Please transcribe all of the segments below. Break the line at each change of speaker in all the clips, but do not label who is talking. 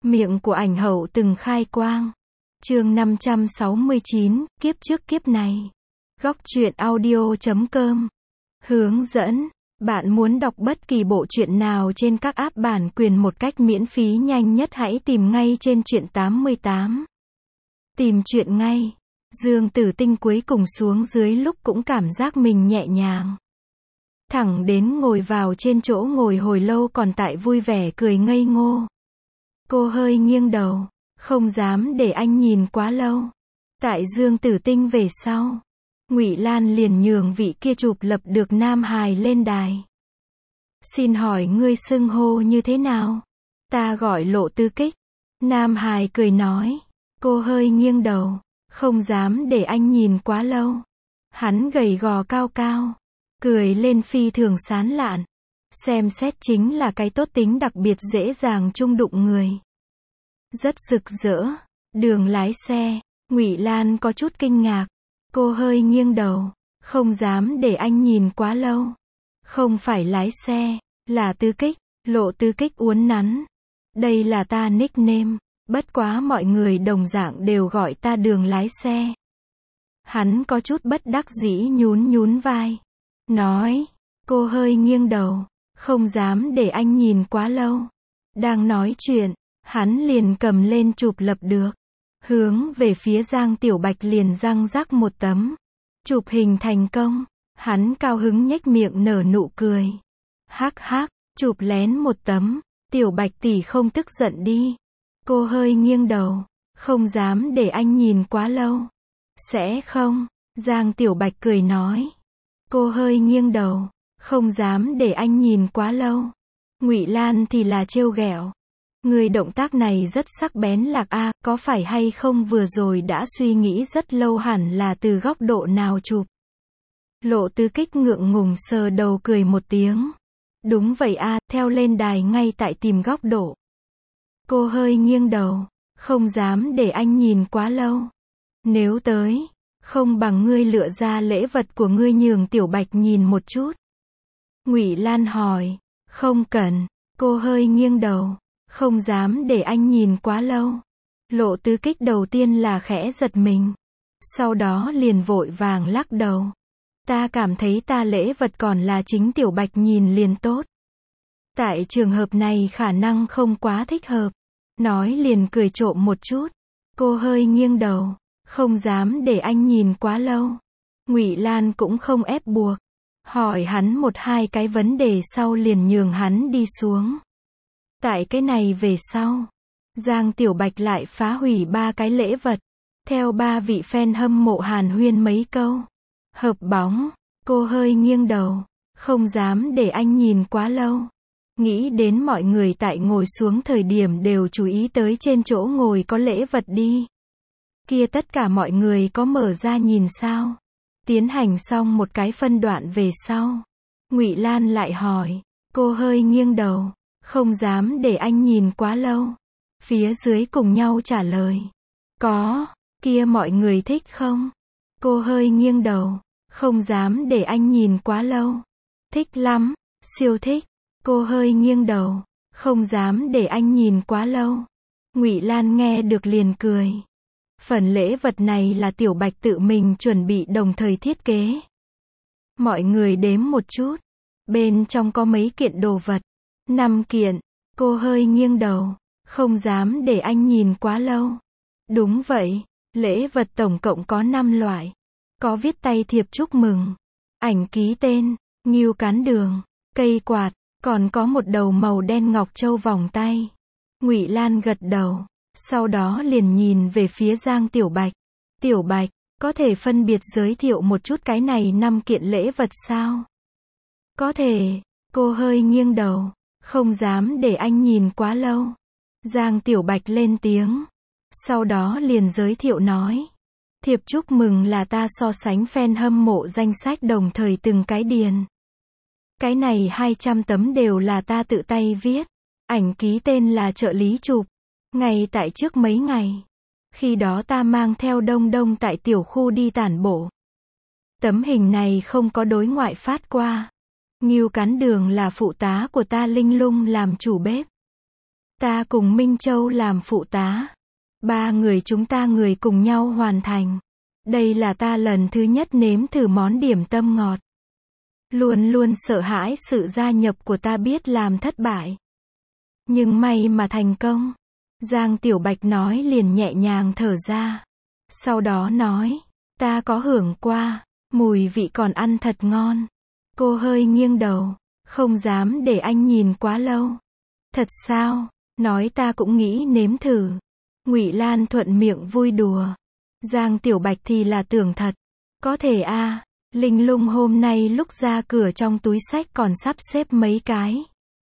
Miệng của ảnh hậu từng khai quang. Chương 569, kiếp trước kiếp này. Góc truyện audio.com. Hướng dẫn. Bạn muốn đọc bất kỳ bộ truyện nào trên các app bản quyền một cách miễn phí nhanh nhất, hãy tìm ngay trên truyện 88. Tìm truyện ngay. Dương Tử Tinh cuối cùng xuống dưới lúc cũng cảm giác mình nhẹ nhàng. Thẳng đến ngồi vào trên chỗ ngồi hồi lâu còn tại vui vẻ cười ngây ngô. Cô hơi nghiêng đầu, không dám để anh nhìn quá lâu. Tại Dương Tử Tinh về sau, Ngụy Lan liền nhường vị kia chụp lập được nam hài lên đài. Xin hỏi ngươi xưng hô như thế nào? Ta gọi Lộ Tư Kích. Nam hài cười nói. Cô hơi nghiêng đầu, không dám để anh nhìn quá lâu. Hắn gầy gò cao cao, cười lên phi thường sán lạn. Xem xét chính là cái tốt tính đặc biệt dễ dàng chung đụng người. Rất rực rỡ. Đường lái xe. Ngụy Lan có chút kinh ngạc. Cô hơi nghiêng đầu, không dám để anh nhìn quá lâu. Không phải lái xe, là Tư Kích. Lộ Tư Kích uốn nắn. Đây là ta nickname, bất quá mọi người đồng dạng đều gọi ta Đường lái xe. Hắn có chút bất đắc dĩ nhún nhún vai. Nói. Cô hơi nghiêng đầu, không dám để anh nhìn quá lâu. Đang nói chuyện, hắn liền cầm lên chụp lập được. Hướng về phía Giang Tiểu Bạch liền răng rắc một tấm. Chụp hình thành công. Hắn cao hứng nhếch miệng nở nụ cười. Hắc hắc, chụp lén một tấm. Tiểu Bạch tỷ không tức giận đi. Cô hơi nghiêng đầu, không dám để anh nhìn quá lâu. Sẽ không, Giang Tiểu Bạch cười nói. Cô hơi nghiêng đầu, không dám để anh nhìn quá lâu. Ngụy Lan thì là trêu ghẹo. Người động tác này rất sắc bén lạc a, có phải hay không vừa rồi đã suy nghĩ rất lâu hẳn là từ góc độ nào chụp. Lộ Tư Kích ngượng ngùng sờ đầu cười một tiếng. Đúng vậy a, theo lên đài ngay tại tìm góc độ. Cô hơi nghiêng đầu, không dám để anh nhìn quá lâu. Nếu tới, không bằng ngươi lựa ra lễ vật của ngươi nhường Tiểu Bạch nhìn một chút. Ngụy Lan hỏi. Không cần. Cô hơi nghiêng đầu, không dám để anh nhìn quá lâu. Lộ Tư Kích đầu tiên là khẽ giật mình, sau đó liền vội vàng lắc đầu. Ta cảm thấy ta lễ vật còn là chính Tiểu Bạch nhìn liền tốt. Tại trường hợp này khả năng không quá thích hợp. Nói liền cười trộm một chút. Cô hơi nghiêng đầu, không dám để anh nhìn quá lâu. Ngụy Lan cũng không ép buộc, hỏi hắn một hai cái vấn đề sau liền nhường hắn đi xuống. Tại cái này về sau, Giang Tiểu Bạch lại phá hủy 3 cái lễ vật, theo 3 vị fan hâm mộ hàn huyên mấy câu. Hợp bóng. Cô hơi nghiêng đầu, không dám để anh nhìn quá lâu. Nghĩ đến mọi người tại ngồi xuống thời điểm đều chú ý tới trên chỗ ngồi có lễ vật đi. Kia tất cả mọi người có mở ra nhìn sao? Tiến hành xong một cái phân đoạn về sau, Ngụy Lan lại hỏi. Cô hơi nghiêng đầu, không dám để anh nhìn quá lâu. Phía dưới cùng nhau trả lời. Có. Kia mọi người thích không? Cô hơi nghiêng đầu, không dám để anh nhìn quá lâu. Thích lắm, siêu thích. Cô hơi nghiêng đầu, không dám để anh nhìn quá lâu. Ngụy Lan nghe được liền cười. Phần lễ vật này là Tiểu Bạch tự mình chuẩn bị đồng thời thiết kế. Mọi người đếm một chút. Bên trong có mấy kiện đồ vật. 5 kiện. Cô hơi nghiêng đầu, không dám để anh nhìn quá lâu. Đúng vậy, lễ vật tổng cộng có 5 loại. Có viết tay thiệp chúc mừng, ảnh ký tên, ngưu cán đường, cây quạt, còn có một đầu màu đen ngọc châu vòng tay. Ngụy Lan gật đầu, sau đó liền nhìn về phía Giang Tiểu Bạch. Tiểu Bạch, có thể phân biệt giới thiệu một chút cái này 5 kiện lễ vật sao? Có thể. Cô hơi nghiêng đầu, không dám để anh nhìn quá lâu. Giang Tiểu Bạch lên tiếng, sau đó liền giới thiệu nói. Thiệp chúc mừng là ta so sánh fan hâm mộ danh sách đồng thời từng cái điền. Cái này 200 tấm đều là ta tự tay viết. Ảnh ký tên là trợ lý chụp. Ngay tại trước mấy ngày. Khi đó ta mang theo Đông Đông tại tiểu khu đi tản bộ. Tấm hình này không có đối ngoại phát qua. Ngưu cán đường là phụ tá của ta Linh Lung làm chủ bếp. Ta cùng Minh Châu làm phụ tá. 3 người chúng ta người cùng nhau hoàn thành. Đây là ta lần thứ nhất nếm thử món điểm tâm ngọt. Luôn luôn sợ hãi sự gia nhập của ta biết làm thất bại. Nhưng may mà thành công. Giang Tiểu Bạch nói liền nhẹ nhàng thở ra. Sau đó nói, ta có hưởng qua, mùi vị còn ăn thật ngon. Cô hơi nghiêng đầu, không dám để anh nhìn quá lâu. Thật sao? Nói ta cũng nghĩ nếm thử. Ngụy Lan thuận miệng vui đùa. Giang Tiểu Bạch thì là tưởng thật. Có thể a, Linh Lung hôm nay lúc ra cửa trong túi xách còn sắp xếp mấy cái.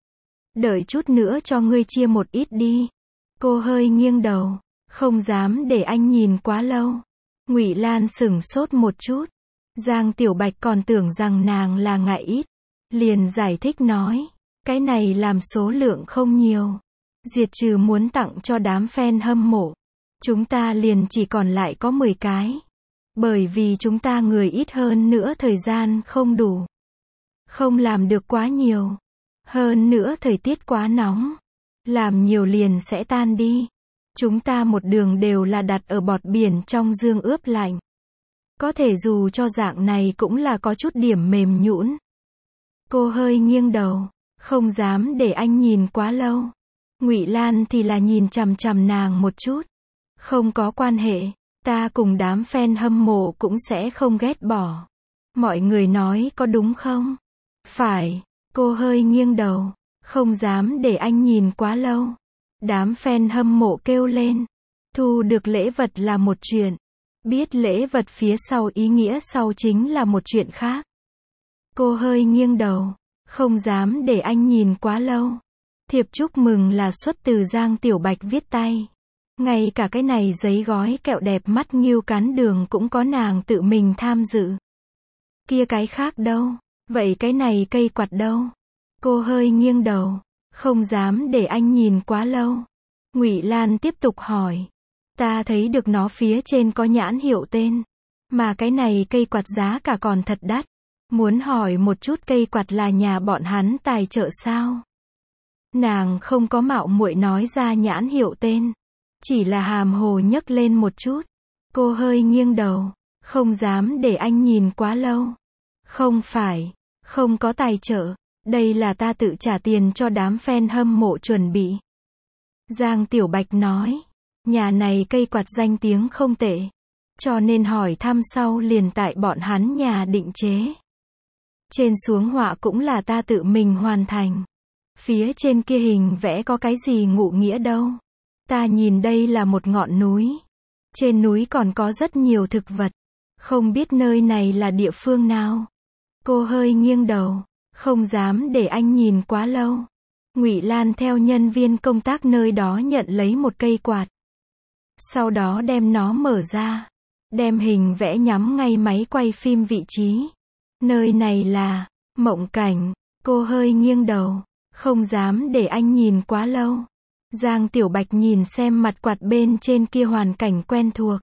Đợi chút nữa cho ngươi chia một ít đi. Cô hơi nghiêng đầu, không dám để anh nhìn quá lâu. Ngụy Lan sửng sốt một chút. Giang Tiểu Bạch còn tưởng rằng nàng là ngại ít. Liền giải thích nói, cái này làm số lượng không nhiều. Diệt trừ muốn tặng cho đám fan hâm mộ. Chúng ta liền chỉ còn lại có 10 cái. Bởi vì chúng ta người ít hơn nữa thời gian không đủ. Không làm được quá nhiều. Hơn nữa thời tiết quá nóng. Làm nhiều liền sẽ tan đi. Chúng ta một đường đều là đặt ở bọt biển trong dương ướp lạnh. Có thể dù cho dạng này cũng là có chút điểm mềm nhũn. Cô hơi nghiêng đầu, không dám để anh nhìn quá lâu. Ngụy Lan thì là nhìn chằm chằm nàng một chút. Không có quan hệ, ta cùng đám fan hâm mộ cũng sẽ không ghét bỏ. Mọi người nói có đúng không? Phải, cô hơi nghiêng đầu, không dám để anh nhìn quá lâu. Đám fan hâm mộ kêu lên. Thu được lễ vật là một chuyện. Biết lễ vật phía sau ý nghĩa sau chính là một chuyện khác. Cô hơi nghiêng đầu, không dám để anh nhìn quá lâu. Thiệp chúc mừng là xuất từ Giang Tiểu Bạch viết tay. Ngay cả cái này giấy gói kẹo đẹp mắt nghêu cán đường cũng có nàng tự mình tham dự. Kia cái khác đâu? Vậy cái này cây quạt đâu? Cô hơi nghiêng đầu, không dám để anh nhìn quá lâu. Ngụy Lan tiếp tục hỏi. Ta thấy được nó phía trên có nhãn hiệu tên. Mà cái này cây quạt giá cả còn thật đắt. Muốn hỏi một chút cây quạt là nhà bọn hắn tài trợ sao? Nàng không có mạo muội nói ra nhãn hiệu tên. Chỉ là hàm hồ nhấc lên một chút. Cô hơi nghiêng đầu, không dám để anh nhìn quá lâu. Không phải, không có tài trợ. Đây là ta tự trả tiền cho đám fan hâm mộ chuẩn bị. Giang Tiểu Bạch nói. Nhà này cây quạt danh tiếng không tệ. Cho nên hỏi thăm sau liền tại bọn hắn nhà định chế. Trên xuống họa cũng là ta tự mình hoàn thành. Phía trên kia hình vẽ có cái gì ngụ nghĩa đâu. Ta nhìn đây là một ngọn núi. Trên núi còn có rất nhiều thực vật. Không biết nơi này là địa phương nào. Cô hơi nghiêng đầu, không dám để anh nhìn quá lâu. Ngụy Lan theo nhân viên công tác nơi đó nhận lấy một cây quạt. Sau đó đem nó mở ra. Đem hình vẽ nhắm ngay máy quay phim vị trí. Nơi này là Mộng Cảnh. Cô hơi nghiêng đầu, không dám để anh nhìn quá lâu. Giang Tiểu Bạch nhìn xem mặt quạt bên trên kia hoàn cảnh quen thuộc.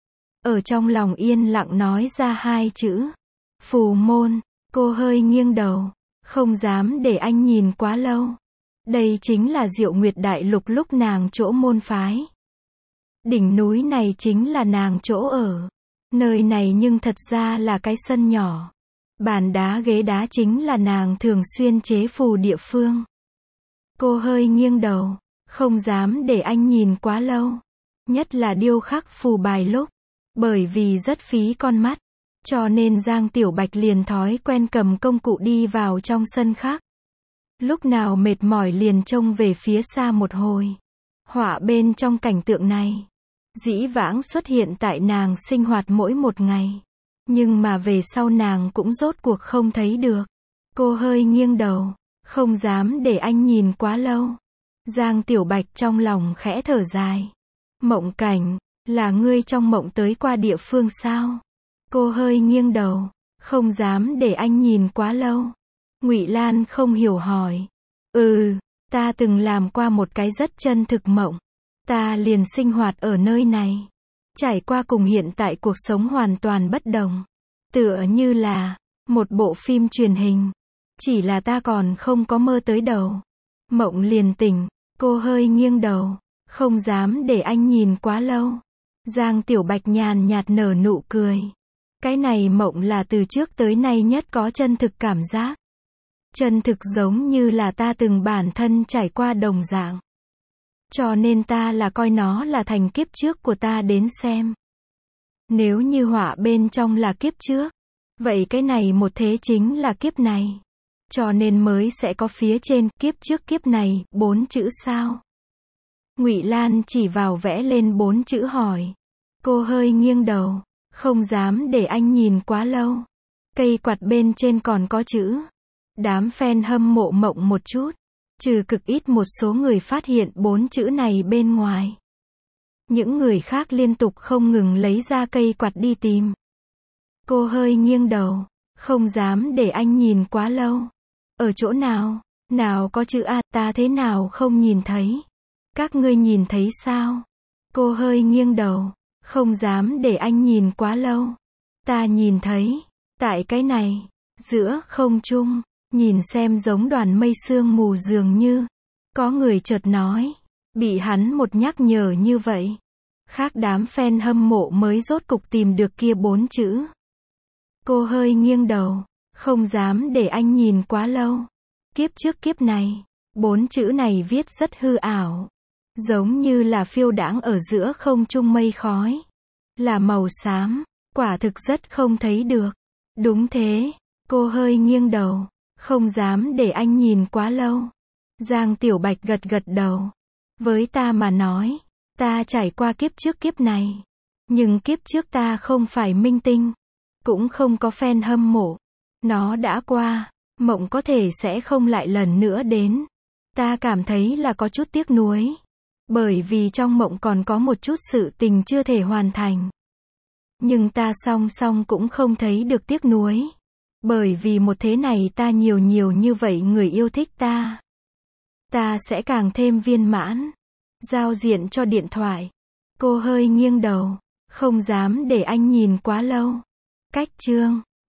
Ở trong lòng yên lặng nói ra 2 chữ. Phù môn. Cô hơi nghiêng đầu, không dám để anh nhìn quá lâu. Đây chính là Diệu Nguyệt Đại Lục lúc nàng chỗ môn phái. Đỉnh núi này chính là nàng chỗ ở. Nơi này nhưng thật ra là cái sân nhỏ. Bàn đá ghế đá chính là nàng thường xuyên chế phù địa phương. Cô hơi nghiêng đầu, không dám để anh nhìn quá lâu. Nhất là điêu khắc phù bài lúc. Bởi vì rất phí con mắt. Cho nên Giang Tiểu Bạch liền thói quen cầm công cụ đi vào trong sân khác. Lúc nào mệt mỏi liền trông về phía xa một hồi. Họa bên trong cảnh tượng này. Dĩ vãng xuất hiện tại nàng sinh hoạt mỗi một ngày. Nhưng mà về sau nàng cũng rốt cuộc không thấy được. Cô hơi nghiêng đầu, không dám để anh nhìn quá lâu. Giang Tiểu Bạch trong lòng khẽ thở dài. Mộng Cảnh, là ngươi trong mộng tới qua địa phương sao? Cô hơi nghiêng đầu, không dám để anh nhìn quá lâu. Ngụy Lan không hiểu hỏi. Ta từng làm qua một cái rất chân thực mộng. Ta liền sinh hoạt ở nơi này. Trải qua cùng hiện tại cuộc sống hoàn toàn bất đồng. Tựa như là một bộ phim truyền hình. Chỉ là ta còn không có mơ tới đầu. Mộng liền tỉnh, Cô hơi nghiêng đầu, không dám để anh nhìn quá lâu. Giang Tiểu Bạch nhàn nhạt nở nụ cười. Cái này mộng là từ trước tới nay nhất có chân thực cảm giác. Chân thực giống như là ta từng bản thân trải qua đồng dạng. Cho nên ta là coi nó là thành kiếp trước của ta đến xem. Nếu như họa bên trong là kiếp trước, vậy cái này một thế chính là kiếp này. Cho nên mới sẽ có phía trên kiếp trước kiếp này 4 chữ sao. Ngụy Lan chỉ vào vẽ lên 4 chữ hỏi. Cô hơi nghiêng đầu, không dám để anh nhìn quá lâu. Cây quạt bên trên còn có chữ. Đám fan hâm mộ mộng một chút. Trừ cực ít một số người phát hiện 4 chữ này bên ngoài. Những người khác liên tục không ngừng lấy ra cây quạt đi tìm. Cô hơi nghiêng đầu, không dám để anh nhìn quá lâu. Ở chỗ nào? Nào có chữ A, ta thế nào không nhìn thấy? Các ngươi nhìn thấy sao? Cô hơi nghiêng đầu, không dám để anh nhìn quá lâu. Ta nhìn thấy, tại cái này, giữa không trung, nhìn xem giống đoàn mây sương mù dường như. Có người chợt nói, bị hắn một nhắc nhở như vậy. Khác đám fan hâm mộ mới rốt cục tìm được kia 4 chữ. Cô hơi nghiêng đầu, không dám để anh nhìn quá lâu. Kiếp trước kiếp này, 4 chữ này viết rất hư ảo. Giống như là phiêu đãng ở giữa không trung mây khói. Là màu xám, quả thực rất không thấy được. Đúng thế, cô hơi nghiêng đầu, không dám để anh nhìn quá lâu. Giang Tiểu Bạch gật gật đầu. Với ta mà nói, ta trải qua kiếp trước kiếp này. Nhưng kiếp trước ta không phải minh tinh. Cũng không có fan hâm mộ. Nó đã qua, mộng có thể sẽ không lại lần nữa đến. Ta cảm thấy là có chút tiếc nuối. Bởi vì trong mộng còn có một chút sự tình chưa thể hoàn thành. Nhưng ta song song cũng không thấy được tiếc nuối. Bởi vì một thế này ta nhiều như vậy người yêu thích ta. Ta sẽ càng thêm viên mãn. Giao diện cho điện thoại. Cô hơi nghiêng đầu, không dám để anh nhìn quá lâu. Cách chương